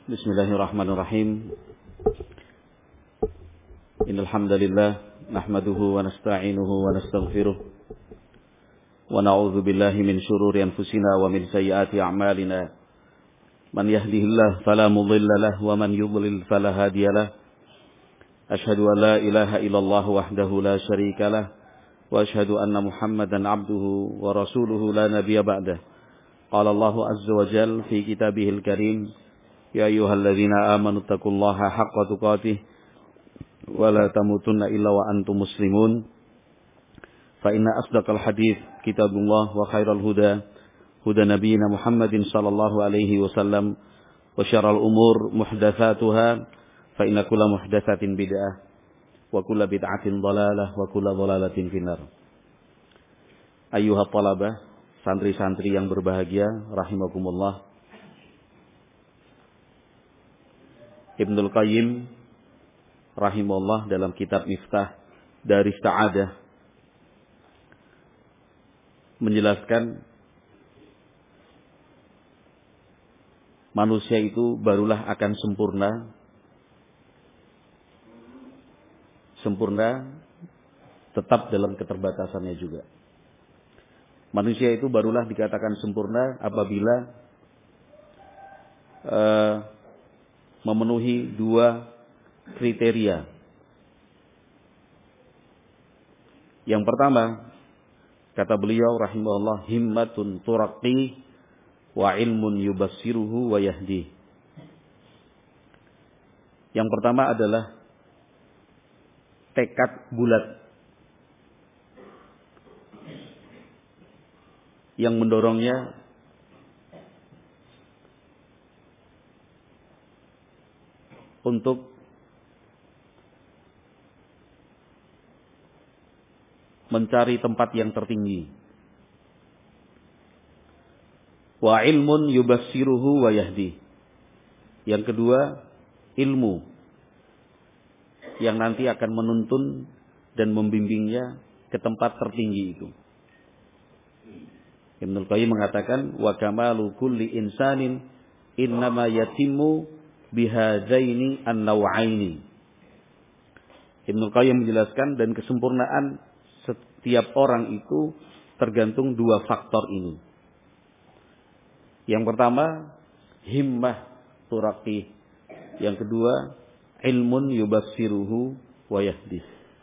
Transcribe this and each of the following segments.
Bismillahirrahmanirrahim. Innal hamdalillah nahmaduhu wa nasta'inuhu wa nastaghfiruh wa na'udzu billahi min shururi anfusina wa min sayyiati a'malina. Man yahdihillahu fala mudilla lahu wa man yudlil fala hadiya lahu. Asyhadu an la ilaha illallah wahdahu la syarika lahu wa asyhadu anna Muhammadan 'abduhu wa rasuluhu la nabiyya ba'dahu. Qala Allahu azza wa jalla fi kitabihil karim, ya ayyuhalladzina amanu taqullaha haqqa tuqatih wa la tamutunna illa wa antum muslimun. Fa inna asdaqal hadits kitabullah wa khairal huda huda nabiyyina Muhammadin sallallahu alaihi wasallam wa syarrul umur muhdatsatuha fa inna kulla muhdatsatin bid'ah wa kulla bid'atin dhalalah wa kulla dhalalatin finnar. Ayyuhat talabah, santri-santri yang berbahagia rahimakumullah. Ibnul Qayyim rahimahullah dalam kitab Miftah Daris Sa'adah menjelaskan manusia itu barulah akan sempurna tetap dalam keterbatasannya juga. Manusia itu barulah dikatakan sempurna apabila memenuhi dua kriteria. Yang pertama, kata beliau rahimahullah, himmatun turaqi wa ilmun yubassiruhu wa yahdi. Yang pertama adalah tekad bulat yang mendorongnya untuk mencari tempat yang tertinggi. Wa ilmun yubassiruhu wa yahdi. Yang kedua, ilmu yang nanti akan menuntun dan membimbingnya ke tempat tertinggi itu. Ibnul Qayyim mengatakan, wa kamalu kulli insanin innama yatimmu bihadaini an-naw'aini. Ibnul Qayyim menjelaskan, dan kesempurnaan setiap orang itu tergantung dua faktor ini. Yang pertama, himmah turaqi. Yang kedua, ilmun yubassiruhu wa yahdi.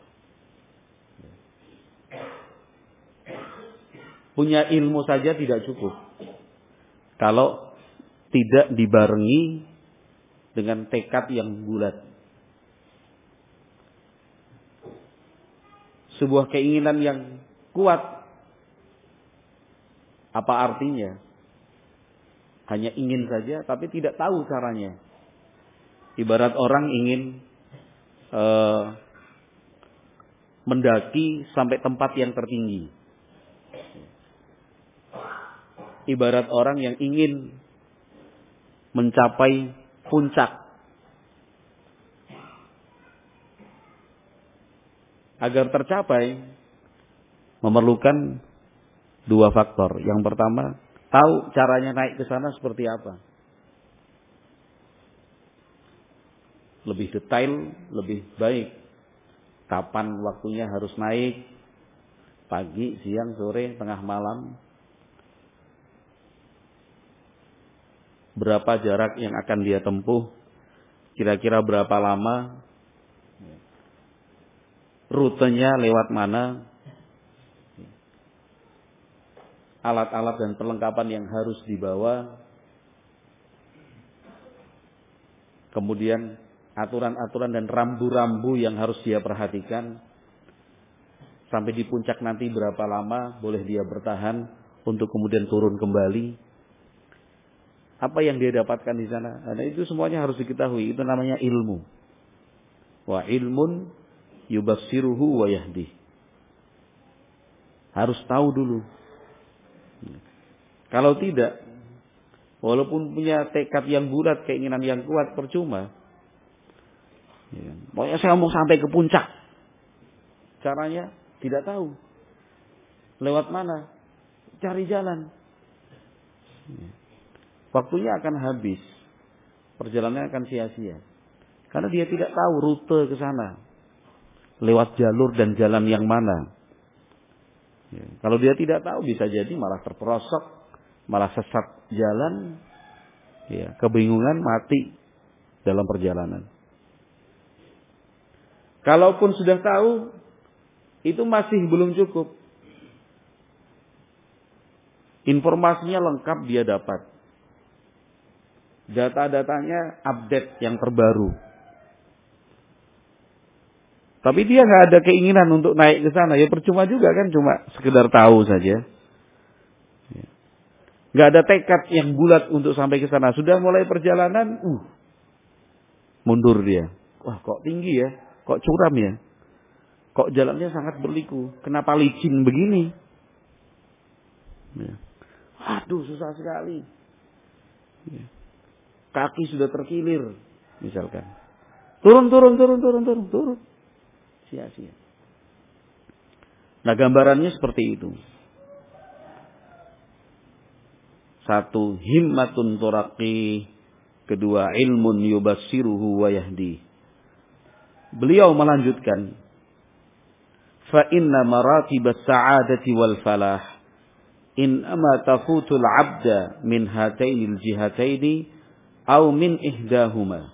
Punya ilmu saja tidak cukup kalau tidak dibarengi dengan tekad yang bulat. Sebuah keinginan yang kuat, apa artinya? Hanya ingin saja tapi tidak tahu caranya. Ibarat orang ingin mendaki sampai tempat yang tertinggi. Ibarat orang yang ingin mencapai puncak. Agar tercapai memerlukan dua faktor. Yang pertama, tahu caranya naik ke sana seperti apa. Lebih detail, lebih baik. Kapan waktunya harus naik? Pagi, siang, sore, tengah malam. Berapa jarak yang akan dia tempuh, kira-kira berapa lama, rutenya lewat mana, alat-alat dan perlengkapan yang harus dibawa, kemudian aturan-aturan dan rambu-rambu yang harus dia perhatikan, sampai di puncak nanti berapa lama boleh dia bertahan untuk kemudian turun kembali. Apa yang dia dapatkan di sana? Nah, itu semuanya harus diketahui. Itu namanya ilmu. Wa ilmun yubassiruhu wa yahdi. Harus tahu dulu. Kalau tidak, walaupun punya tekad yang bulat, keinginan yang kuat, percuma. Pokoknya saya mau sampai ke puncak. Caranya tidak tahu. Lewat mana? Cari jalan. Waktunya akan habis. perjalanannya akan sia-sia. Karena dia tidak tahu rute ke sana. Lewat jalur dan jalan yang mana. Ya, kalau dia tidak tahu bisa jadi malah terperosok, malah sesat jalan, ya, kebingungan, mati dalam perjalanan. Kalaupun sudah tahu, itu masih belum cukup. Informasinya lengkap dia dapat. Data-datanya update yang terbaru. Tapi dia nggak ada keinginan untuk naik ke sana. Ya percuma juga kan, cuma sekedar tahu saja. Nggak ada tekad yang bulat untuk sampai ke sana. Sudah mulai perjalanan, mundur dia. Wah, kok tinggi ya? Kok curam ya? Kok jalannya sangat berliku? Kenapa licin begini? Ya. Aduh, susah sekali. Ya. Kaki sudah terkilir, misalkan. Turun. Sia-sia. Nah, gambarannya seperti itu. Satu, himmatun turaqi. Kedua, ilmun yubassiruhu wa yahdi. Beliau melanjutkan, fa inna maratibas sa'adati wal falah in ama tafutul 'abda min hatainil jihataini aw min ihdahuma.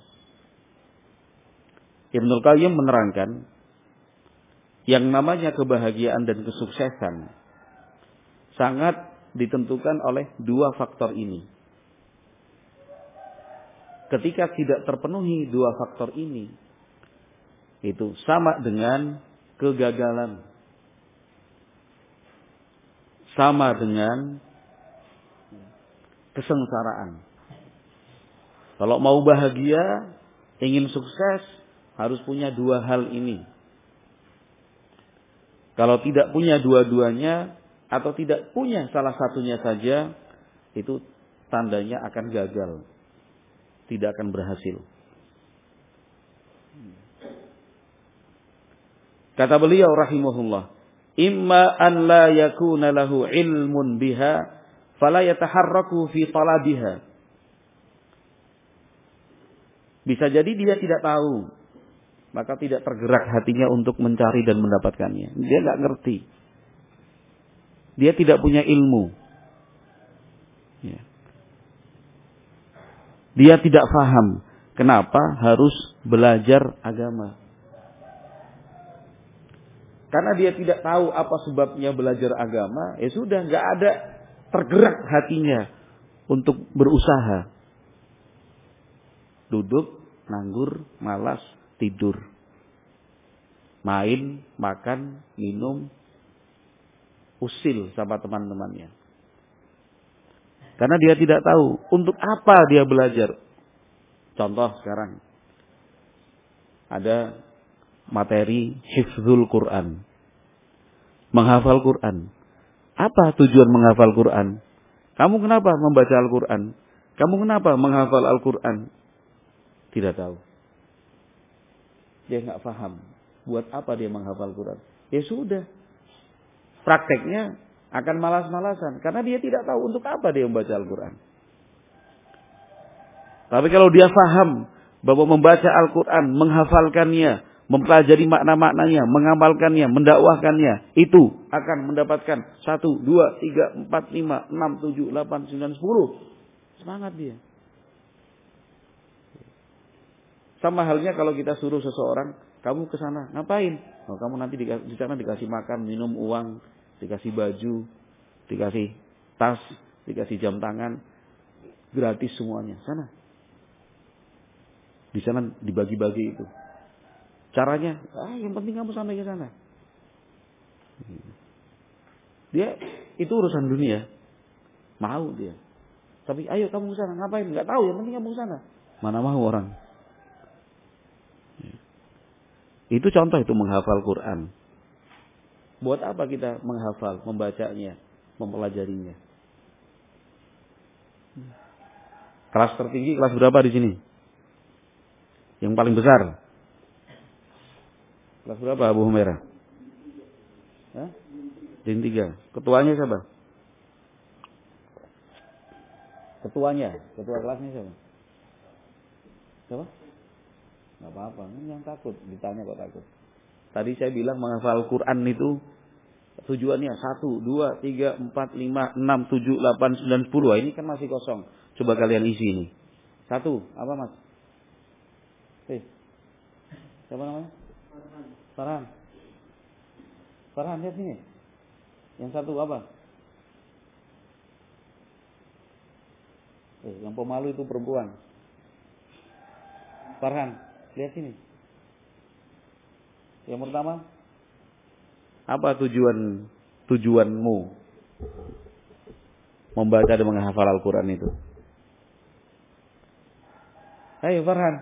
Ibnul Qayyim menerangkan, yang namanya kebahagiaan dan kesuksesan sangat ditentukan oleh dua faktor ini. Ketika tidak terpenuhi dua faktor ini, itu sama dengan kegagalan. Sama dengan kesengsaraan. Kalau mau bahagia, ingin sukses, harus punya dua hal ini. Kalau tidak punya dua-duanya, atau tidak punya salah satunya saja, itu tandanya akan gagal. Tidak akan berhasil. Kata beliau rahimahullah, imma an la yakuna lahu ilmun biha, fala yataharraku fi talabiha. Bisa jadi dia tidak tahu, maka tidak tergerak hatinya untuk mencari dan mendapatkannya. Dia nggak ngerti. Dia tidak punya ilmu. Ya. Dia tidak paham kenapa harus belajar agama. Karena dia tidak tahu apa sebabnya belajar agama, ya sudah nggak ada tergerak hatinya untuk berusaha. Duduk, nganggur, malas, tidur. Main, makan, minum, usil sama teman-temannya. Karena dia tidak tahu untuk apa dia belajar. Contoh sekarang, ada materi hifdzul Quran. Menghafal Quran. Apa tujuan menghafal Quran? Kamu kenapa membaca Al-Quran? Kamu kenapa menghafal Al-Quran? Tidak tahu. Dia nggak paham. Buat apa dia menghafal Quran? Ya sudah. Prakteknya akan malas-malasan. Karena dia tidak tahu untuk apa dia membaca Al-Quran. Tapi kalau dia paham bahwa membaca Al-Quran, menghafalkannya, mempelajari makna-maknanya, mengamalkannya, mendakwahkannya, itu akan mendapatkan 1, 2, 3, 4, 5, 6, 7, 8, 9, 10. Semangat dia. Sama halnya kalau kita suruh seseorang, kamu ke sana, ngapain? Oh, kamu nanti di sana dikasih makan, minum, uang, dikasih baju, dikasih tas, dikasih jam tangan, gratis semuanya. Sana. Di sana dibagi-bagi itu. Caranya, yang penting kamu sampai ke sana. Dia itu urusan dunia, mau dia. Tapi ayo kamu ke sana, ngapain? Nggak tahu, yang penting kamu ke sana. Mana mau orang? Itu contoh itu menghafal Quran. Buat apa kita menghafal, membacanya, mempelajarinya? Kelas tertinggi, kelas berapa di sini? Yang paling besar? Kelas berapa Abu Humairah? Din 3. Ketuanya siapa? Ketua kelasnya siapa? Siapa? Nggak apa-apa, yang takut ditanya kok takut. Tadi saya bilang menghafal Quran itu tujuannya 1, 2, 3, 4, 5, 6, 7, 8, 9, 10. Ini kan masih kosong. Coba kalian isi ini. 1, apa Mas? Siapa namanya? Farhan. Farhan, lihat sini. Yang 1 apa? Yang pemalu itu perempuan. Farhan, lihat sini. Yang pertama, apa tujuanmu membaca dan menghafal Al-Quran itu? Ayo Farhan.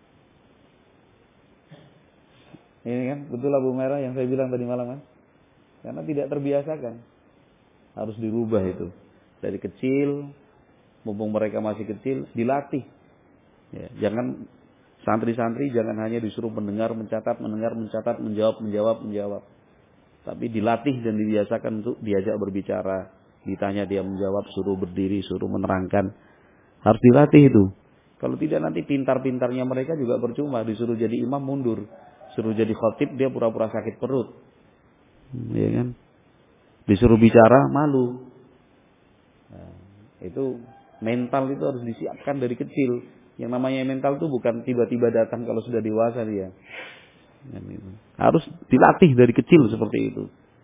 Ini kan betul lampu merah yang saya bilang tadi malam kan? Karena tidak terbiasakan. Harus dirubah itu. Dari kecil, mumpung mereka masih kecil, dilatih. Ya, jangan santri-santri jangan hanya disuruh mendengar, mencatat, menjawab. Tapi dilatih dan dibiasakan untuk diajak berbicara. Ditanya dia menjawab, suruh berdiri, suruh menerangkan. Harus dilatih itu. Kalau tidak nanti pintar-pintarnya mereka juga percuma. Disuruh jadi imam mundur. Suruh jadi khatib dia pura-pura sakit perut. Ya kan? Disuruh bicara malu. Nah, itu mental itu harus disiapkan dari kecil. Yang namanya mental itu bukan tiba-tiba datang kalau sudah dewasa dia. Harus dilatih dari kecil seperti itu.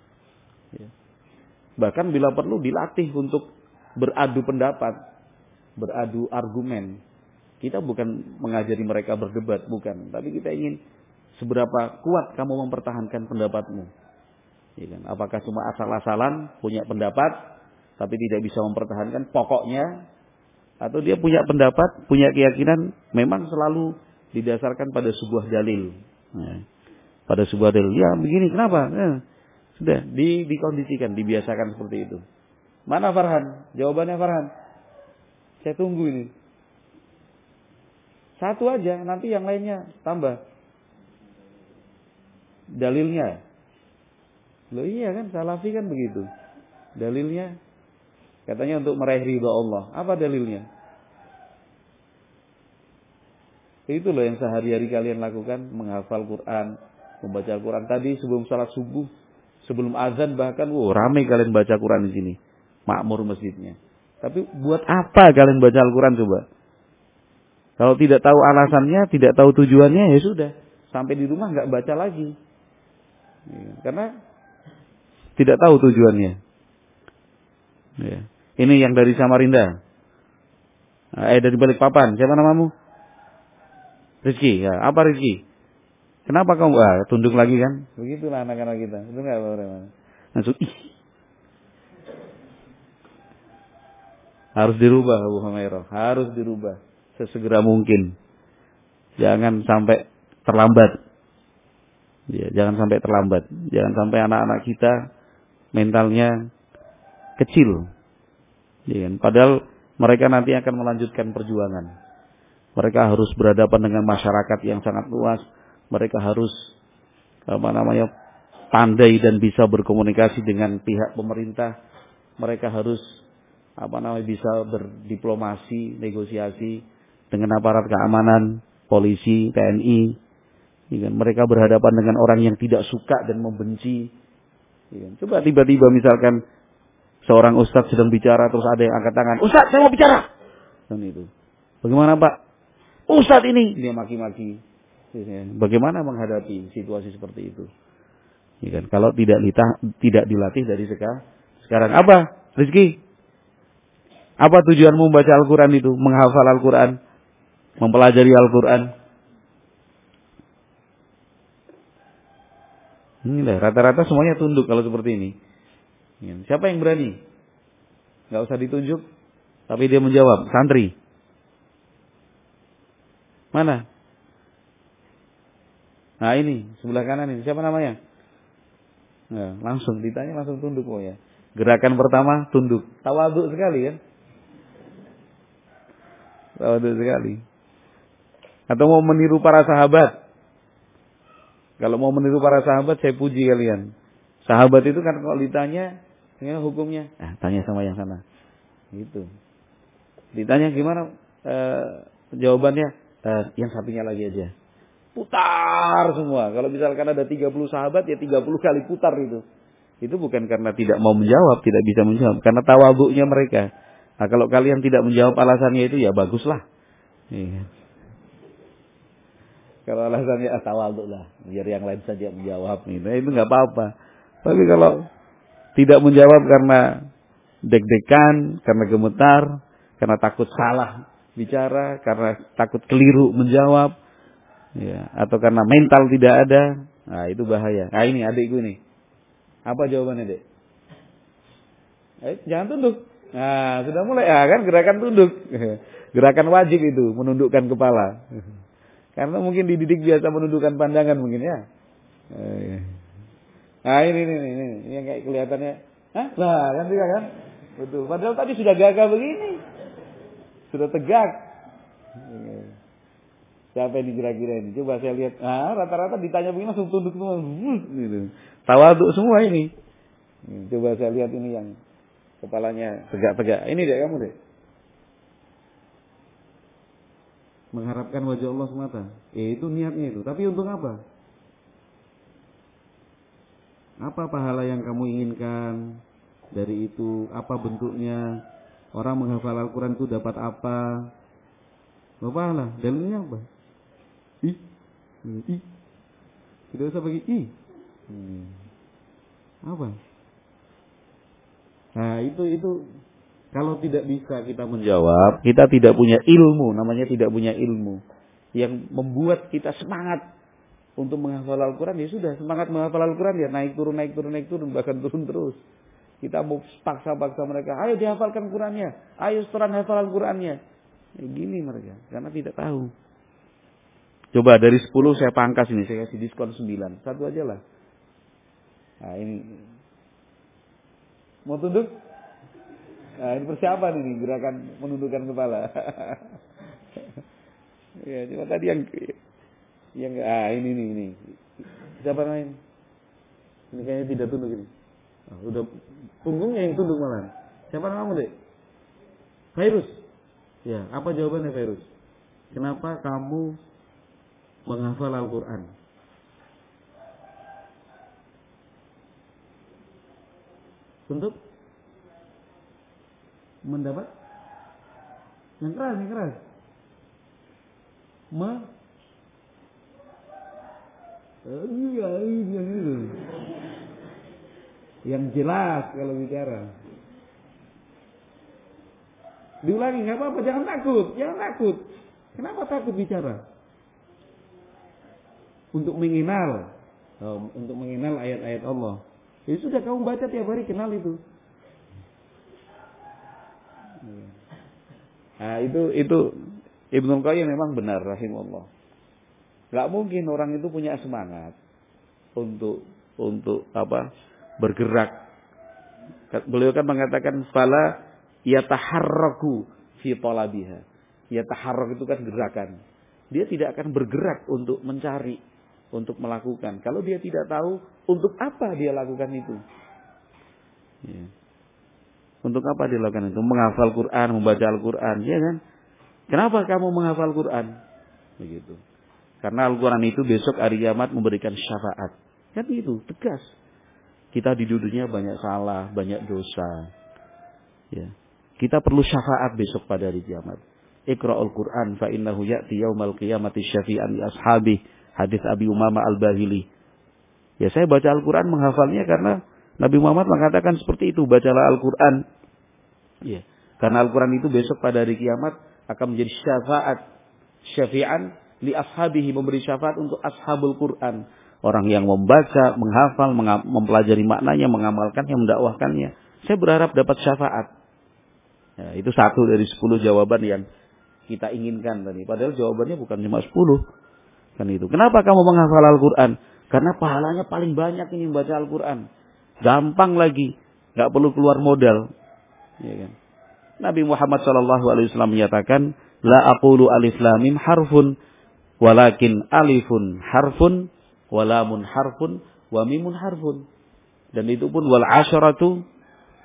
Bahkan bila perlu dilatih untuk beradu pendapat, beradu argumen. Kita bukan mengajari mereka berdebat, bukan. Tapi kita ingin seberapa kuat kamu mempertahankan pendapatmu. Ya kan? Apakah cuma asal-asalan punya pendapat, tapi tidak bisa mempertahankan pokoknya, atau dia punya pendapat, punya keyakinan, memang selalu didasarkan pada sebuah dalil. Nah, pada sebuah dalil. Ya begini, kenapa? Sudah dikondisikan, dibiasakan seperti itu. Mana Farhan? Jawabannya Farhan. Saya tunggu ini. 1 aja, nanti yang lainnya tambah. Dalilnya. Loh iya kan, Salafi kan begitu. Dalilnya katanya untuk meraih ridha Allah. Apa dalilnya? Itu loh yang sehari-hari kalian lakukan, menghafal Quran, membaca Al-Quran. Tadi sebelum salat subuh, sebelum azan bahkan, ramai kalian baca Quran di sini. Makmur masjidnya. Tapi buat apa kalian baca Al-Quran coba? Kalau tidak tahu alasannya, tidak tahu tujuannya, ya sudah. Sampai di rumah nggak baca lagi. Karena tidak tahu tujuannya. Ya. Ini yang dari Samarinda. Dari Balikpapan. Siapa namamu? Rizky. Ya, apa Rizky? Kenapa kamu tunduk lagi kan? Begitulah anak-anak kita. Itu nggak apa-apa. Langsung harus dirubah Abu Humairah. Harus dirubah sesegera mungkin. Jangan sampai terlambat. Ya, jangan sampai terlambat. Jangan sampai anak-anak kita mentalnya kecil. Ya, padahal mereka nanti akan melanjutkan perjuangan. Mereka harus berhadapan dengan masyarakat yang sangat luas. Mereka harus pandai dan bisa berkomunikasi dengan pihak pemerintah. Mereka harus bisa berdiplomasi, negosiasi dengan aparat keamanan, polisi, TNI. Mereka berhadapan dengan orang yang tidak suka dan membenci. Coba tiba-tiba misalkan seorang ustadz sedang bicara terus ada yang angkat tangan, "Ustadz, saya mau bicara." Dan itu. Bagaimana Pak? Ustadz ini dia maki-maki. Bagaimana menghadapi situasi seperti itu? Kalau tidak dilatih dari sekarang. Apa, Rizky? Apa tujuanmu membaca Al-Quran itu? Menghafal Al-Quran? Mempelajari Al-Quran? Inilah, rata-rata semuanya tunduk kalau seperti ini. Siapa yang berani? Gak usah ditunjuk. Tapi dia menjawab. Santri. Mana? Nah ini, sebelah kanan ini. Siapa namanya? Nah, langsung ditanya, langsung tunduk. Ya. Gerakan pertama, tunduk. Tawaduk sekali kan? Tawaduk sekali. Atau mau meniru para sahabat. Kalau mau meniru para sahabat, saya puji kalian. Sahabat itu kan kalau ditanya, hukumnya, tanya sama yang sana. Gitu. Ditanya gimana jawabannya? Yang satunya lagi aja. Putar semua. Kalau misalkan ada 30 sahabat ya 30 kali putar itu. Itu bukan karena tidak mau menjawab, tidak bisa menjawab. Karena tawadhu'nya mereka. Nah, kalau kalian tidak menjawab alasannya itu ya baguslah. Iya. Kalau alasannya tawadhu lah. Biar yang lain saja menjawab. Nah, itu nggak apa-apa. Tapi kalau tidak menjawab karena deg-degan, karena gemetar, karena takut salah bicara, karena takut keliru menjawab, ya, atau karena mental tidak ada, nah itu bahaya. Nah ini adikku nih, apa jawabannya dek? Jangan tunduk. Nah sudah mulai, kan gerakan tunduk, gerakan wajib itu menundukkan kepala, karena mungkin dididik biasa menundukkan pandangan mungkin ya. Nah ini yang kayak kelihatannya, nah kan juga kan, betul. Padahal tadi sudah gagah begini, sudah tegak. Siapa yang kira-kira ini? Coba saya lihat. Rata-rata ditanya begini langsung tunduk semua. Gitu. Tawaduk semua ini. Coba saya lihat ini yang kepalanya tegak-tegak. Ini deh kamu deh. Mengharapkan wajah Allah semata. Itu niatnya itu. Tapi untuk apa? Apa pahala yang kamu inginkan dari itu? Apa bentuknya? Orang menghafal Al-Quran itu dapat apa? Pahala. Dalilnya apa? Tidak usah bagi apa? Nah itu kalau tidak bisa kita menjawab, kita tidak punya ilmu, namanya tidak punya ilmu yang membuat kita semangat untuk menghafal Al-Quran. Ya sudah, semangat menghafal Al-Quran ya naik turun, bahkan turun terus. Kita mau paksa-paksa mereka, ayo dihafalkan Qurannya, ayo setoran hafal Al-Qurannya. Ya, gini mereka, karena tidak tahu. Coba dari 10 saya pangkas ini, saya kasih diskon 9. Satu aja lah. Nah ini. Mau tunduk? Nah ini persiapan ini, gerakan menundukkan kepala. Ya, cuma tadi yang ini. Siapa lain? Ini kayaknya tidak tunduk ini. Udah punggungnya yang tunduk malah. Siapa namamu, Dek? Virus. Ya, apa jawabannya Virus? Kenapa kamu menghafal Al-Quran? Untuk mendapat yang keras. Yang jelas kalau bicara. Diulangi, nggak apa-apa, jangan takut. Kenapa takut bicara? Untuk mengenal ayat-ayat Allah. Ya sudah, kamu baca tiap hari, kenal itu. Nah, itu Ibnu Qayyim memang benar rahimahullah. Enggak mungkin orang itu punya semangat untuk bergerak. Beliau kan mengatakan fala yataharraku fi talabiha. Yataharrak itu kan gerakan. Dia tidak akan bergerak untuk mencari, untuk melakukan. Kalau dia tidak tahu untuk apa dia lakukan itu. Ya. Untuk apa dia lakukan itu? Menghafal Quran, membaca Al-Quran, ya kan? Kenapa kamu menghafal Quran? Begitu. Karena Al-Quran itu besok hari kiamat memberikan syafaat. Kan itu, tegas. Kita di dunia banyak salah, banyak dosa. Ya. Kita perlu syafaat besok pada hari kiamat. Iqra'ul Quran fa innahu ya'ti yaumal qiyamati syafi'an li ashabi. Hadis Abi Umamah Al-Bahili. Ya, saya baca Al-Quran menghafalnya karena Nabi Muhammad mengatakan seperti itu, bacalah Al-Quran. Ya, karena Al-Quran itu besok pada hari kiamat akan menjadi syafi'an li ashabihi, memberi syafaat untuk ashabul Quran. Orang yang membaca, menghafal, mempelajari maknanya, mengamalkannya, mendakwahkannya. Saya berharap dapat syafaat. Ya, itu satu dari 10 jawaban yang kita inginkan tadi. Padahal jawabannya bukan cuma 10. Kan itu. Kenapa kamu menghafal Al-Quran? Karena pahalanya paling banyak ini membaca Al-Quran. Gampang lagi, nggak perlu keluar modal. Ya kan? Nabi Muhammad SAW menyatakan, la aqulu alif lam mim harfun, walakin alifun harfun, walamun harfun, wa mimun harfun. Dan itu pun wal asharatu,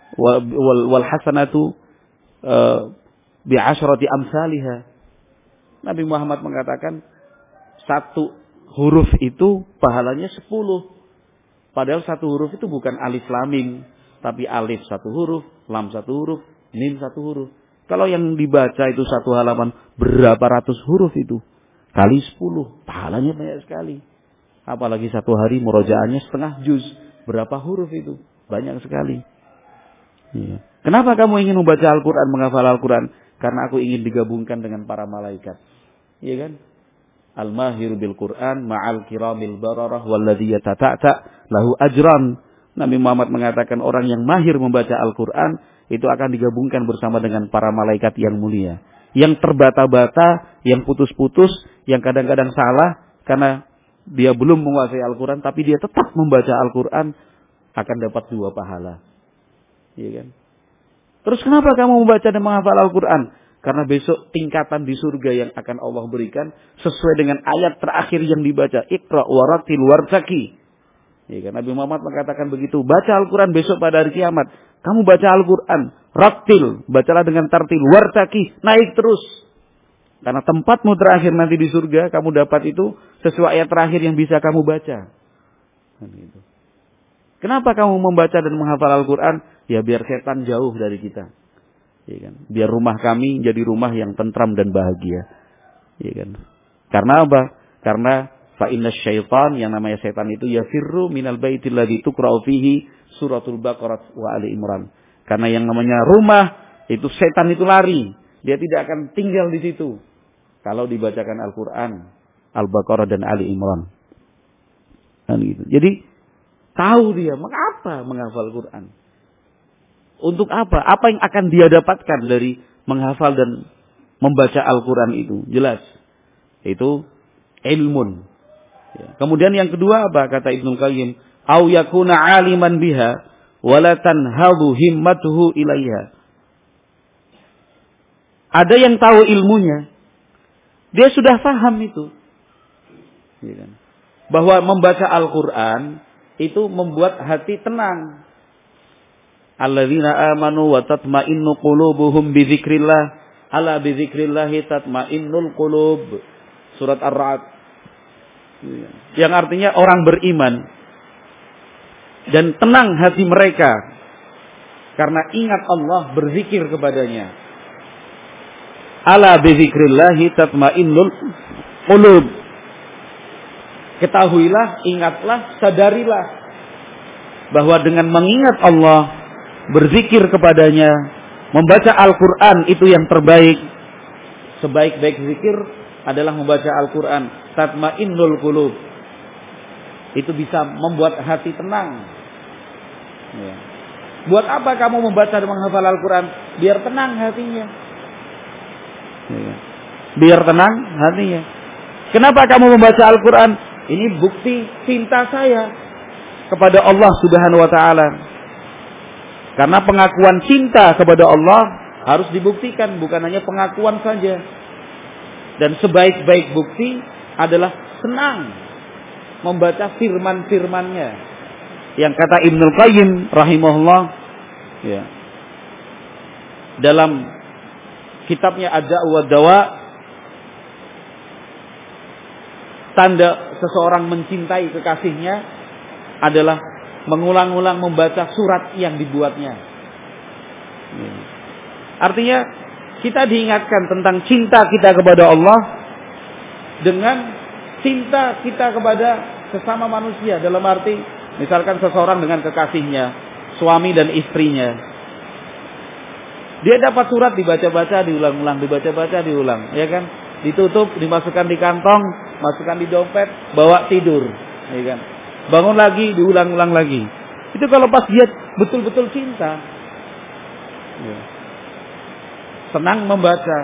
wal hasanatu bi asharati amsalihha. Nabi Muhammad mengatakan satu huruf itu pahalanya 10. Padahal satu huruf itu bukan alif lam mim, tapi alif satu huruf, lam satu huruf, mim satu huruf. Kalau yang dibaca itu satu halaman berapa ratus huruf itu? Kali 10, pahalanya banyak sekali. Apalagi satu hari murojaahnya setengah juz. Berapa huruf itu? Banyak sekali. Ya. Kenapa kamu ingin membaca Al-Quran, menghafal Al-Quran? Karena aku ingin digabungkan dengan para malaikat. Iya kan? Al-mahiru bil Quran ma'al kiramil bararah walladhi yatata'ta lahu ajran. Nabi Muhammad mengatakan orang yang mahir membaca Al-Quran itu akan digabungkan bersama dengan para malaikat yang mulia. Yang terbata-bata, yang putus-putus, yang kadang-kadang salah karena dia belum menguasai Al-Quran, tapi dia tetap membaca Al-Quran, akan dapat 2 pahala. Iya kan? Terus kenapa kamu membaca dan menghafal Al-Quran? Karena besok tingkatan di surga yang akan Allah berikan sesuai dengan ayat terakhir yang dibaca. Iqra warattil wartaqi. Ya kan? Nabi Muhammad mengatakan begitu. Baca Al-Quran besok pada hari kiamat. Kamu baca Al-Quran. Rattil. Bacalah dengan tartil. Wartaqi. Naik terus. Karena tempatmu terakhir nanti di surga. Kamu dapat itu sesuai ayat terakhir yang bisa kamu baca. Kenapa kamu membaca dan menghafal Al-Quran? Ya biar setan jauh dari kita. Ya kan? Biar rumah kami jadi rumah yang tentram dan bahagia. Ya kan? Karena apa? Karena fa inna syaitan, yang namanya setan itu yafirru minal baitil ladzi tuqra'u fihi suratul Baqarah wa Ali Imran. Karena yang namanya rumah itu setan itu lari. Dia tidak akan tinggal di situ kalau dibacakan Al-Quran, Al-Baqarah dan Ali Imran. Kan gitu. Jadi tahu dia mengapa menghafal Quran. Untuk apa? Apa yang akan dia dapatkan dari menghafal dan membaca Al-Quran itu? Jelas. Itu ilmun. Ya. Kemudian yang kedua apa? Kata Ibnu Qayyim. Au yakuna aliman biha wala tanhadu himmatuhu ilaiha. Ada yang tahu ilmunya. Dia sudah paham itu. Ya kan? Bahwa membaca Al-Quran itu membuat hati tenang. Alladzina amanu wa tatma'innu qulubuhum bi dzikrillah. Ala bi dzikrillah tatma'innul qulub. Surat Ar-Ra'd. Yang artinya orang beriman dan tenang hati mereka karena ingat Allah, berzikir kepadanya. Ala bi dzikrillah tatma'innul qulub. Ketahuilah, ingatlah, sadarilah bahwa dengan mengingat Allah, berzikir kepadanya, membaca Al-Quran itu yang terbaik. Sebaik-baik zikir adalah membaca Al-Quran. Tatma'innul qulub. Itu bisa membuat hati tenang. Ya. Buat apa kamu membaca dan menghafal Al-Quran? Biar tenang hatinya. Ya. Biar tenang hatinya. Kenapa kamu membaca Al-Quran? Ini bukti cinta saya kepada Allah Subhanahu wa ta'ala. Karena pengakuan cinta kepada Allah harus dibuktikan, bukan hanya pengakuan saja. Dan sebaik-baik bukti adalah senang membaca firman-firmannya. Yang kata Ibnu Qayyim rahimahullah, ya, dalam kitabnya Ad-Da'u wad-Dawa, tanda seseorang mencintai kekasihnya adalah mengulang-ulang membaca surat yang dibuatnya. Artinya kita diingatkan tentang cinta kita kepada Allah dengan cinta kita kepada sesama manusia. Dalam arti misalkan seseorang dengan kekasihnya, suami dan istrinya. Dia dapat surat, dibaca-baca, diulang-ulang, dibaca-baca, diulang, ya kan? Ditutup, dimasukkan di kantong, masukkan di dompet, bawa tidur, ya kan? Bangun lagi, diulang-ulang lagi. Itu kalau pas dia betul-betul cinta. Ya. Senang membaca.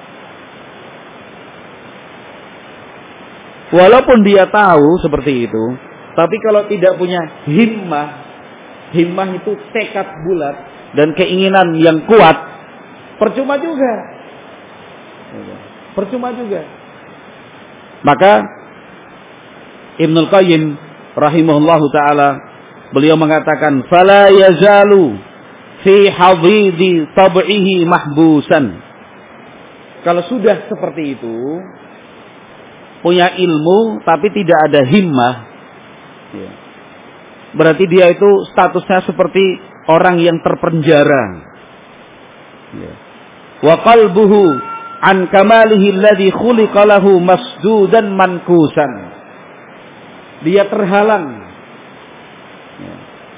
Walaupun dia tahu seperti itu, tapi kalau tidak punya himmah, himmah itu tekad bulat dan keinginan yang kuat, percuma juga. Percuma juga. Maka Ibnu Qayyim rahimahullahu ta'ala, beliau mengatakan, fala yazalu fi hadidi tab'ihi mahbusan. Kalau sudah seperti itu, punya ilmu tapi tidak ada himmah, ya, berarti dia itu statusnya seperti orang yang terpenjara. Ya. Wa qalbuhu an kamalihi alladhi khuliqa lahu masdudan mankusan. Dia terhalang. Ya.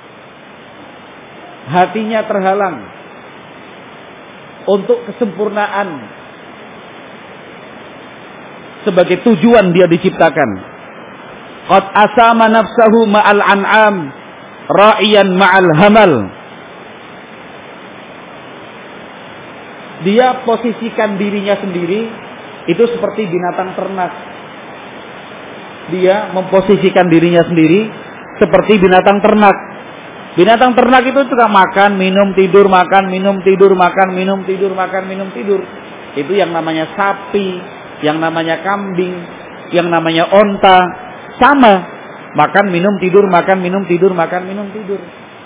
Hatinya terhalang untuk kesempurnaan sebagai tujuan dia diciptakan. Qad asama nafsahu ma'al an'am ra'iyan ma'al hamal. Dia posisikan dirinya sendiri itu seperti binatang ternak. Dia memposisikan dirinya sendiri seperti binatang ternak. Binatang ternak itu suka makan, minum, tidur, makan, minum, tidur, makan, minum, tidur, makan, minum, tidur. Itu yang namanya sapi, yang namanya kambing, yang namanya onta, sama. Makan, minum, tidur, makan, minum, tidur, makan, minum, tidur.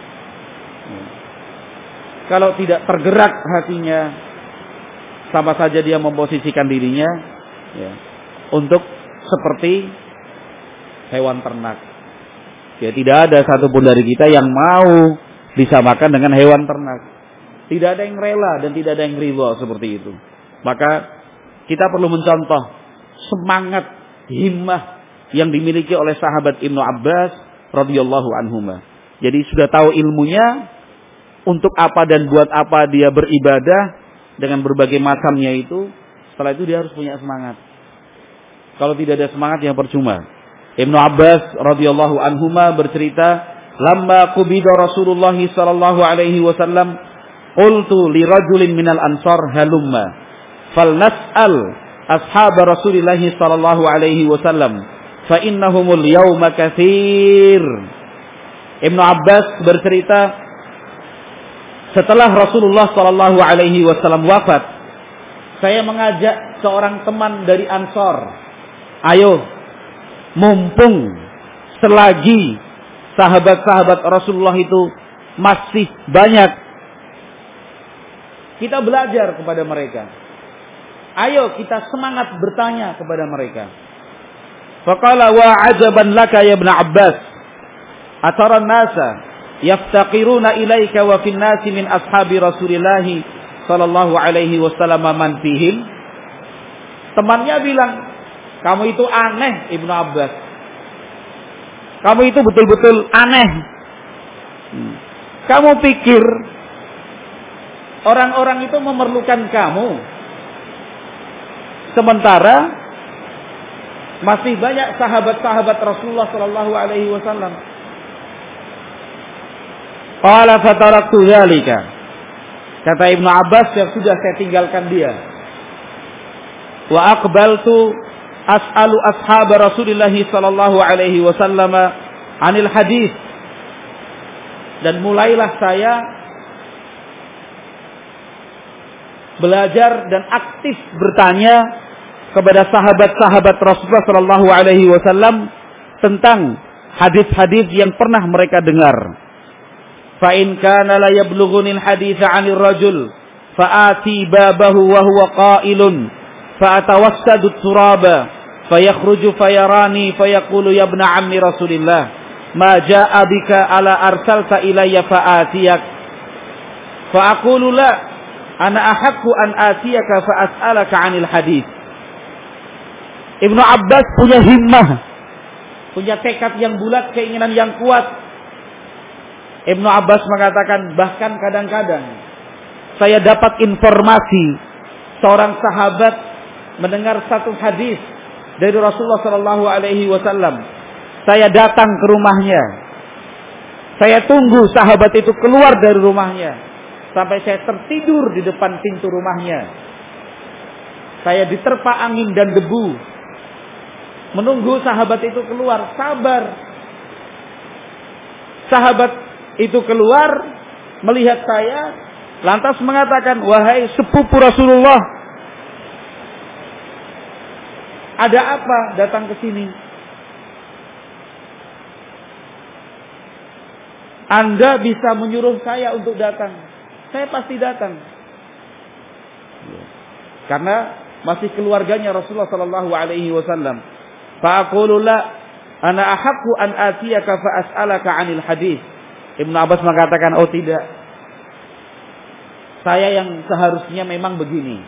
Kalau tidak tergerak hatinya, sama saja dia memposisikan dirinya ya, untuk seperti hewan ternak. Ya, tidak ada satupun dari kita yang mau disamakan dengan hewan ternak. Tidak ada yang rela dan tidak ada yang ridha seperti itu. Maka kita perlu mencontoh semangat, himmah yang dimiliki oleh sahabat Ibnu Abbas radhiyallahu anhuma. Jadi sudah tahu ilmunya, untuk apa dan buat apa dia beribadah dengan berbagai macamnya itu. Setelah itu dia harus punya semangat. Kalau tidak ada semangat ya percuma. Ibnu Abbas radhiyallahu anhuma bercerita, "Lamma qubida Rasulullah sallallahu alaihi wasallam, qultu li rajulin minal ansar halumma, falnas'al ashab Rasulillah sallallahu alaihi wasallam, fa innahumul yawma katsir." Ibnu Abbas bercerita, setelah Rasulullah sallallahu alaihi wasallam wafat, saya mengajak seorang teman dari Ansor, "Ayo, mumpung selagi sahabat-sahabat Rasulullah itu masih banyak, kita belajar kepada mereka. Ayo kita semangat bertanya kepada mereka." Faqala wa ajaban laka ya Ibn Abbas, atara an-nasa yaftaqiruna ilaika wa fin nasi min ashabi Rasulillah sallallahu alaihi wasallam man fihim. Temannya bilang, "Kamu itu aneh Ibnu Abbas. Kamu itu betul-betul aneh. Kamu pikir orang-orang itu memerlukan kamu, sementara masih banyak sahabat-sahabat Rasulullah sallallahu alaihi wasallam." Qala fataraktu dzalika. Kata Ibnu Abbas, yang sudah saya tinggalkan dia. Wa aqbaltu as'alu ashab Rasulillah sallallahu alaihi wasallam 'anil hadis. Dan mulailah saya belajar dan aktif bertanya kepada sahabat-sahabat Rasulullah sallallahu alaihi wasallam tentang hadis-hadis yang pernah mereka dengar. Fa in kana la yablughuni al-hadits 'anil rajul fa ati babahu wa huwa qa'ilun fa atawassadu turaba fayakhruju fayarani fayaqulu ya ibn ammi Rasulillah ma jaa bika ala arsalta ilayya fa atiyak fa aqulu la ana ahaqqu an atiyaka fa as'alaka 'anil hadits. Ibnu Abbas punya himmah, punya tekad yang bulat, keinginan yang kuat. Ibnu Abbas mengatakan, bahkan kadang-kadang saya dapat informasi seorang sahabat mendengar satu hadis dari Rasulullah sallallahu alaihi wasallam. Saya datang ke rumahnya. Saya tunggu sahabat itu keluar dari rumahnya sampai saya tertidur di depan pintu rumahnya. Saya diterpa angin dan debu menunggu sahabat itu keluar, sabar. Sahabat itu keluar melihat saya, lantas mengatakan, "Wahai sepupu Rasulullah, ada apa datang ke sini? Anda bisa menyuruh saya untuk datang. Saya pasti datang." Karena masih keluarganya Rasulullah sallallahu alaihi wasallam. Fa aqulu la ana ahaqqu an atiyaka fa as'alaka 'anil hadis. Ibnu Abbas mengatakan, oh tidak. Saya yang seharusnya memang begini.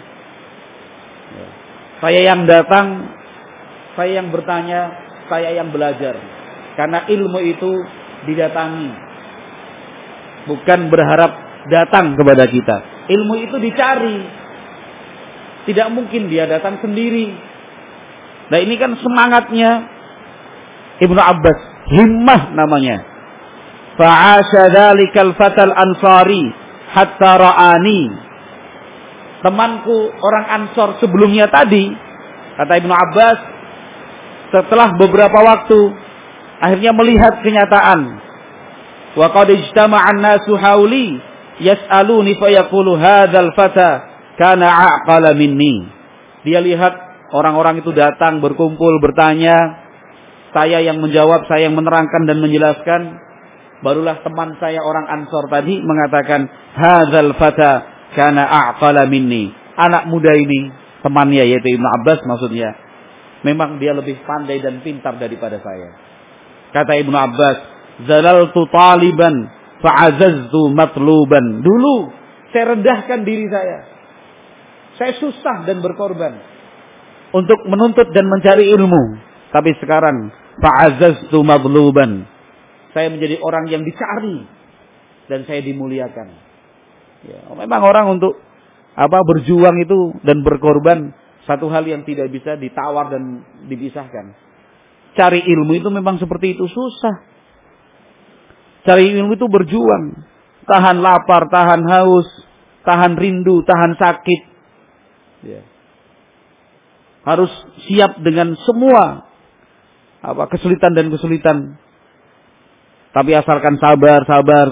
Saya yang datang, saya yang bertanya, saya yang belajar. Karena ilmu itu didatangi. Bukan berharap datang kepada kita. Ilmu itu dicari. Tidak mungkin dia datang sendiri. Nah ini kan semangatnya Ibnu Abbas. Himmah namanya. Fa'asha dhalikal fatal ansari hatta ra'ani. Temanku orang Ansor sebelumnya tadi, kata Ibnu Abbas, setelah beberapa waktu akhirnya melihat kenyataan. Wa qad ijtama'an nasu hauli yas'aluni fa yaqulu hadzal fata kana aqala minni. Dia lihat orang-orang itu datang berkumpul bertanya, saya yang menjawab, saya yang menerangkan dan menjelaskan. Barulah teman saya orang Ansor tadi mengatakan hadzal fata kana aqala minni. Anak muda ini, temannya yaitu Ibnu Abbas maksudnya, memang dia lebih pandai dan pintar daripada saya. Kata Ibnu Abbas, zalaltu taliban fa'azaztu matluban. Dulu saya rendahkan diri saya. Saya susah dan berkorban untuk menuntut dan mencari ilmu. Tapi sekarang fa'azaztu matluban. Saya menjadi orang yang dicari dan saya dimuliakan. Ya, memang orang untuk berjuang itu dan berkorban satu hal yang tidak bisa ditawar dan dipisahkan. Cari ilmu itu memang seperti itu, susah. Cari ilmu itu berjuang, tahan lapar, tahan haus, tahan rindu, tahan sakit. Ya. Harus siap dengan semua kesulitan dan kesulitan. Tapi asalkan sabar,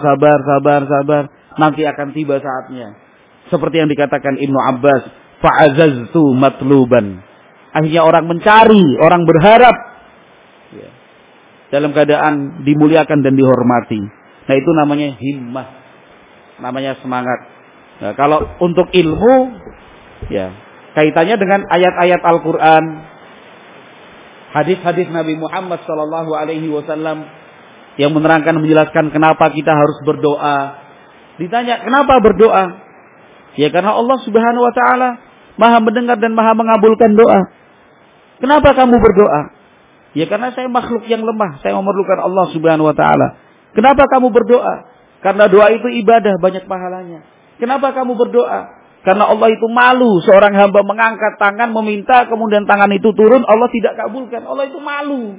nanti akan tiba saatnya. Seperti yang dikatakan Ibnu Abbas, fa'azaztu matluban. Akhirnya orang mencari, orang berharap. Ya. Dalam keadaan dimuliakan dan dihormati. Nah itu namanya himmah. Namanya semangat. Nah, kalau untuk ilmu, ya kaitannya dengan ayat-ayat Al-Quran. Hadis-hadis Nabi Muhammad SAW. Yang menerangkan, menjelaskan kenapa kita harus berdoa. Ditanya, kenapa berdoa? Ya karena Allah Subhanahu wa ta'ala Maha mendengar dan Maha mengabulkan doa. Kenapa kamu berdoa? Ya karena saya makhluk yang lemah. Saya memerlukan Allah Subhanahu wa ta'ala. Kenapa kamu berdoa? Karena doa itu ibadah, banyak pahalanya. Kenapa kamu berdoa? Karena Allah itu malu. Seorang hamba mengangkat tangan, meminta, kemudian tangan itu turun, Allah tidak kabulkan. Allah itu malu.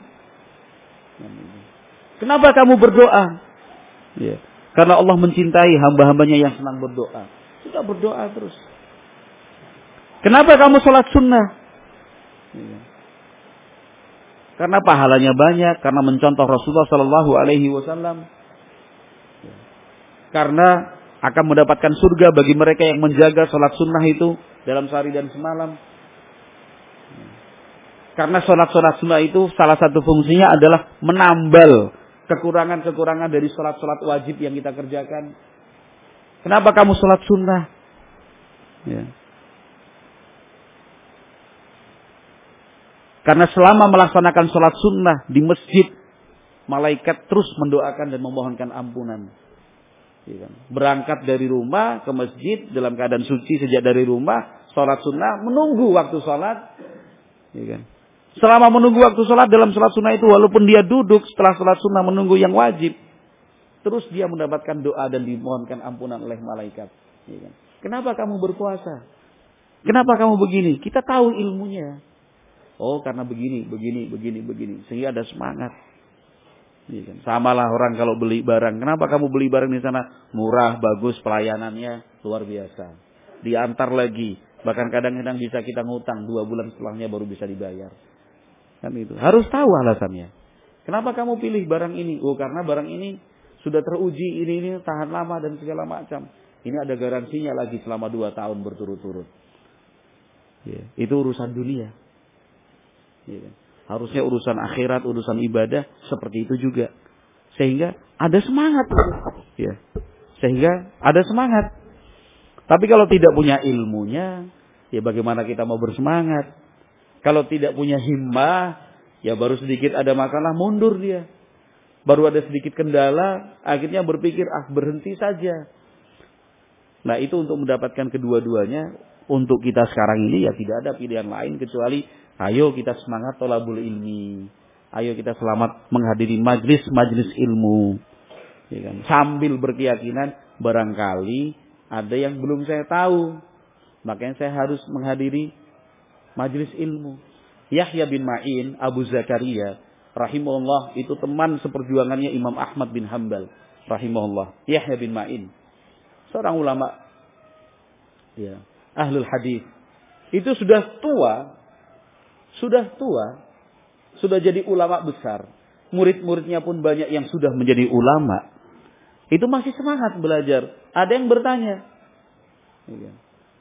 Kenapa kamu berdoa? Ya. Karena Allah mencintai hamba-hambanya yang senang berdoa. Sudah berdoa terus. Kenapa kamu sholat sunnah? Ya. Karena pahalanya banyak. Karena mencontoh Rasulullah Sallallahu Alaihi Wasallam. Ya. Karena akan mendapatkan surga bagi mereka yang menjaga sholat sunnah itu dalam sehari dan semalam. Ya. Karena sholat sunnah itu salah satu fungsinya adalah menambal kekurangan-kekurangan dari sholat-sholat wajib yang kita kerjakan. Kenapa kamu sholat sunnah? Ya. Karena selama melaksanakan sholat sunnah di masjid, malaikat terus mendoakan dan memohonkan ampunan. Ya kan? Berangkat dari rumah ke masjid dalam keadaan suci sejak dari rumah, sholat sunnah, menunggu waktu sholat. Ya kan? Selama menunggu waktu sholat dalam sholat sunnah itu, walaupun dia duduk setelah sholat sunnah menunggu yang wajib, terus dia mendapatkan doa dan dimohonkan ampunan oleh malaikat. Ya kan? Kenapa kamu berpuasa? Kenapa kamu begini? Kita tahu ilmunya. Oh karena begini. Sehingga ada semangat. Ya kan? Samalah orang kalau beli barang. Kenapa kamu beli barang di sana? Murah, bagus, pelayanannya luar biasa. Diantar lagi. Bahkan kadang-kadang bisa kita ngutang 2 bulan setelahnya baru bisa dibayar. Kan itu. Harus tahu alasannya. Kenapa kamu pilih barang ini? Oh karena barang ini sudah teruji, ini tahan lama dan segala macam. Ini ada garansinya lagi selama 2 tahun berturut-turut. Ya, itu urusan dunia. Ya, harusnya urusan akhirat, urusan ibadah seperti itu juga. Sehingga ada semangat. Ya. Sehingga ada semangat. Tapi kalau tidak punya ilmunya, Ya bagaimana kita mau bersemangat? Kalau tidak punya himmah, ya baru sedikit ada masalah mundur dia. Baru ada sedikit kendala, akhirnya berpikir berhenti saja. Nah itu untuk mendapatkan kedua-duanya, untuk kita sekarang ini ya tidak ada pilihan lain kecuali ayo kita semangat thalabul ilmi. Ayo kita selamat menghadiri majlis-majlis ilmu. Ya kan? Sambil berkeyakinan barangkali ada yang belum saya tahu. Makanya saya harus menghadiri majlis ilmu. Yahya bin Ma'in, Abu Zakaria, rahimahullah, itu teman seperjuangannya Imam Ahmad bin Hanbal, rahimahullah. Yahya bin Ma'in, seorang ulama, ya, ahlul hadis. Itu sudah tua, sudah jadi ulama besar. Murid-muridnya pun banyak yang sudah menjadi ulama. Itu masih semangat belajar. Ada yang bertanya, ya,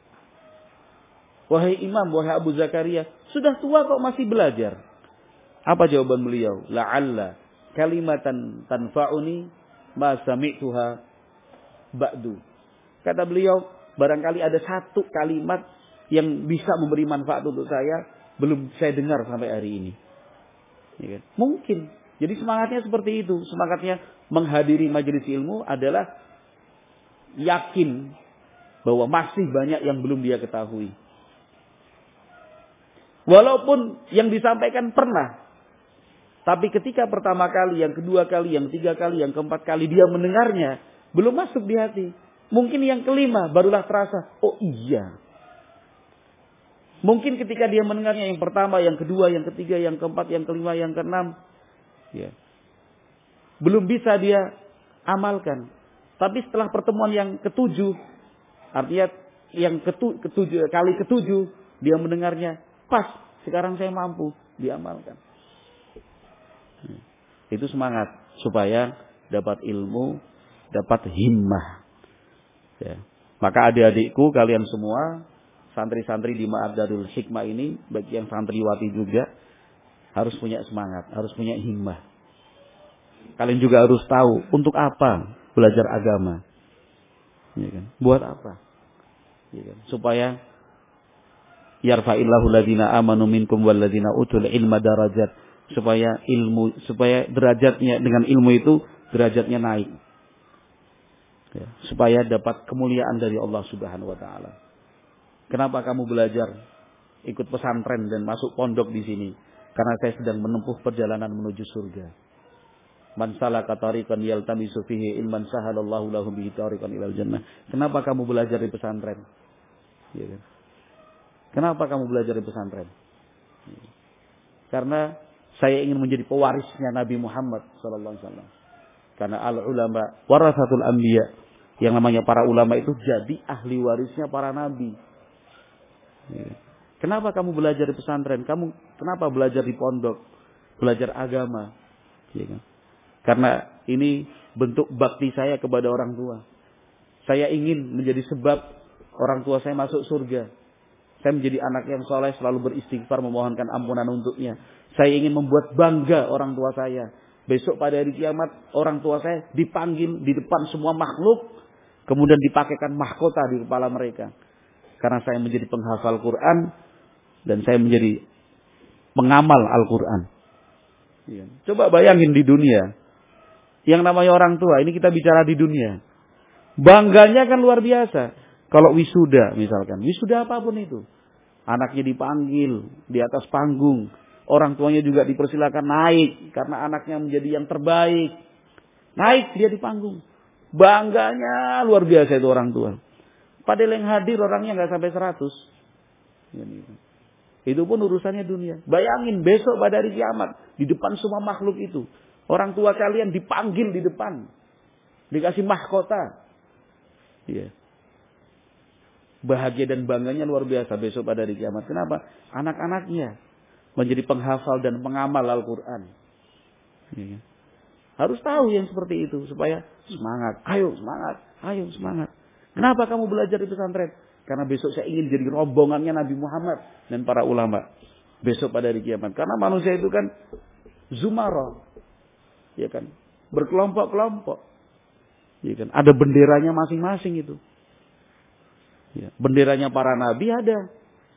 wahai imam, wahai Abu Zakaria, sudah tua kok masih belajar? Apa jawaban beliau? La'alla kalimatan tanfa'uni ma sami'tuha ba'du. Kata beliau, barangkali ada satu kalimat yang bisa memberi manfaat untuk saya, belum saya dengar sampai hari ini. Ya kan? Mungkin. Jadi semangatnya seperti itu. Semangatnya menghadiri majelis ilmu adalah yakin bahwa masih banyak yang belum dia ketahui. Walaupun yang disampaikan pernah. Tapi ketika pertama kali, yang kedua kali, yang tiga kali, yang keempat kali dia mendengarnya, belum masuk di hati. Mungkin yang kelima barulah terasa, oh iya. Mungkin ketika dia mendengarnya yang pertama, yang kedua, yang ketiga, yang keempat, yang kelima, yang keenam, ya, belum bisa dia amalkan. Tapi setelah pertemuan yang ketujuh, artinya yang kali ketujuh, dia mendengarnya, pas, sekarang saya mampu diamalkan. Itu semangat supaya dapat ilmu, dapat himmah. Ya. Maka adik-adikku, kalian semua, santri-santri di Ma'had Darul Hikmah ini, bagi yang santriwati juga, harus punya semangat, harus punya himmah. Kalian juga harus tahu untuk apa belajar agama. Ya kan? Buat apa? Ya kan? Supaya yarfa'illahu ladina amanu minkum walladina utul ilma darajat, supaya derajatnya dengan ilmu itu derajatnya naik, ya, supaya dapat kemuliaan dari Allah Subhanahu wa taala. Kenapa kamu belajar ikut pesantren dan masuk pondok di sini? Karena saya sedang menempuh perjalanan menuju surga. Man salaka tariqan yaltamisu fihi ilman sahalallahu lahu bihi tariqan ilal jannah. Kenapa kamu belajar di pesantren? Ya kan? Kenapa kamu belajar di pesantren? Karena saya ingin menjadi pewarisnya Nabi Muhammad sallallahu alaihi wasallam. Karena al ulama warasatul anbiya, yang namanya para ulama itu jadi ahli warisnya para nabi. Kenapa kamu belajar di pesantren? Kamu kenapa belajar di pondok? Belajar agama. Karena ini bentuk bakti saya kepada orang tua. Saya ingin menjadi sebab orang tua saya masuk surga. Saya menjadi anak yang soleh, selalu beristighfar, memohonkan ampunan untuknya. Saya ingin membuat bangga orang tua saya. Besok pada hari kiamat, orang tua saya dipanggil di depan semua makhluk, kemudian dipakaikan mahkota di kepala mereka. Karena saya menjadi penghafal Quran, dan saya menjadi pengamal Al-Quran. Coba bayangin di dunia. Yang namanya orang tua, ini kita bicara di dunia. Bangganya kan luar biasa. Kalau wisuda misalkan, wisuda apapun itu. Anaknya dipanggil di atas panggung. Orang tuanya juga dipersilakan naik. Karena anaknya menjadi yang terbaik. Naik dia di panggung. Bangganya luar biasa itu orang tua. Padahal yang hadir orangnya nggak sampai 100. Itu pun urusannya dunia. Bayangin besok pada hari kiamat. Di depan semua makhluk itu. Orang tua kalian dipanggil di depan. Dikasih mahkota. Iya. Bahagia dan bangganya luar biasa besok pada hari kiamat. Kenapa? Anak-anaknya menjadi penghafal dan pengamal Al-Quran. Ya. Harus tahu yang seperti itu supaya semangat. Ayo semangat, ayo semangat. Kenapa kamu belajar di pesantren? Karena besok saya ingin jadi rombongannya Nabi Muhammad dan para ulama besok pada hari kiamat. Karena manusia itu kan zumara, ya kan, berkelompok-kelompok, ya kan. Ada benderanya masing-masing itu. Ya, benderanya para nabi ada.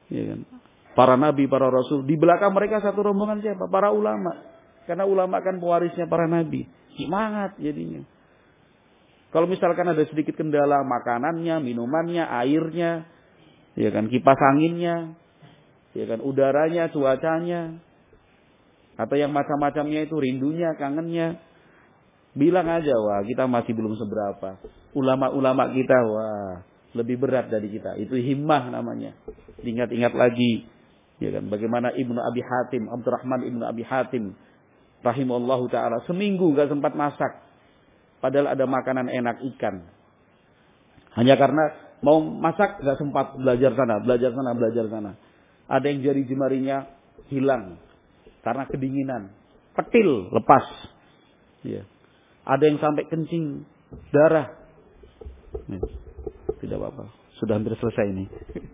Ya kan? Para nabi, para rasul. Di belakang mereka satu rombongan siapa? Para ulama. Karena ulama kan pewarisnya para nabi. Semangat jadinya. Kalau misalkan ada sedikit kendala makanannya, minumannya, airnya, ya kan, kipas anginnya, ya kan, udaranya, cuacanya, atau yang macam-macamnya itu, rindunya, kangennya, bilang aja, wah kita masih belum seberapa. Ulama-ulama kita, wah lebih berat dari kita. Itu himmah namanya. Ingat-ingat lagi. Ya kan, bagaimana Ibnu Abi Hatim, Abdurrahman Ibnu Abi Hatim, rahimahullahu ta'ala, seminggu gak sempat masak. Padahal ada makanan enak, ikan. Hanya karena mau masak gak sempat, belajar sana, belajar sana, belajar sana. Ada yang jari jemarinya hilang karena kedinginan. Petil, lepas. Ya. Ada yang sampai kencing darah. Tidak apa-apa, sudah hampir selesai ini.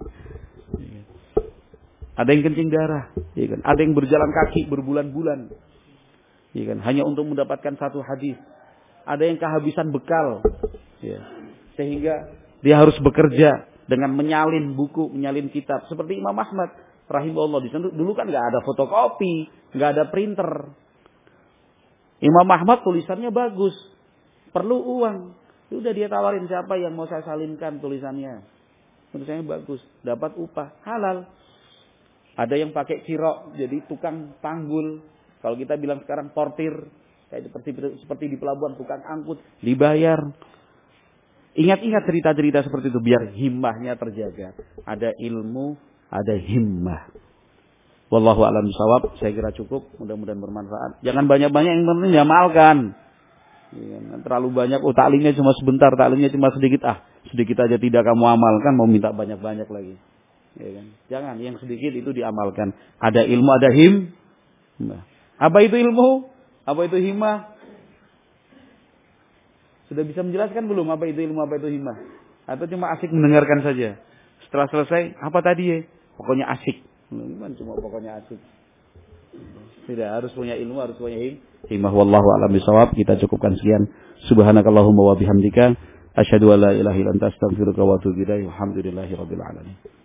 Ada yang kencing darah, ya kan? Ada yang berjalan kaki berbulan-bulan, ya kan? Hanya untuk mendapatkan satu hadis. Ada yang kehabisan bekal, ya. Sehingga dia harus bekerja dengan menyalin buku, menyalin kitab. Seperti Imam Ahmad, rahimahullah. Di sana dulu kan nggak ada fotokopi, nggak ada printer. Imam Ahmad tulisannya bagus, perlu uang. Sudah dia tawarin, siapa yang mau saya salinkan tulisannya. Tulisannya bagus, dapat upah, halal. Ada yang pakai cirok, jadi tukang panggul. Kalau kita bilang sekarang portir, kayak seperti di pelabuhan, tukang angkut, dibayar. Ingat-ingat cerita-cerita seperti itu, biar himmahnya terjaga. Ada ilmu, ada himmah. Wallahu a'lam bishawab. Saya kira cukup, mudah-mudahan bermanfaat. Jangan banyak-banyak, yang penting diamalkan. Terlalu banyak, taklimnya cuma sebentar, taklimnya cuma sedikit. Sedikit aja tidak kamu amalkan, mau minta banyak-banyak lagi. Ya kan? Jangan, yang sedikit itu diamalkan. Ada ilmu, ada himmah. Apa itu ilmu? Apa itu himmah? Sudah bisa menjelaskan belum apa itu ilmu, apa itu himmah? Atau cuma asik mendengarkan saja? Setelah selesai, apa tadi ya? Pokoknya asik. Gimana cuma pokoknya asik? Tidak, harus punya ilmu, harus punya himmah. Wallahu a'lam bishawab. Kita cukupkan sekian. Subhanakallahumma wa bihamdika, asyhadu an la ilaha illa anta, astaghfiruka wa atubu ilaik. Alhamdulillahirabbil alamin.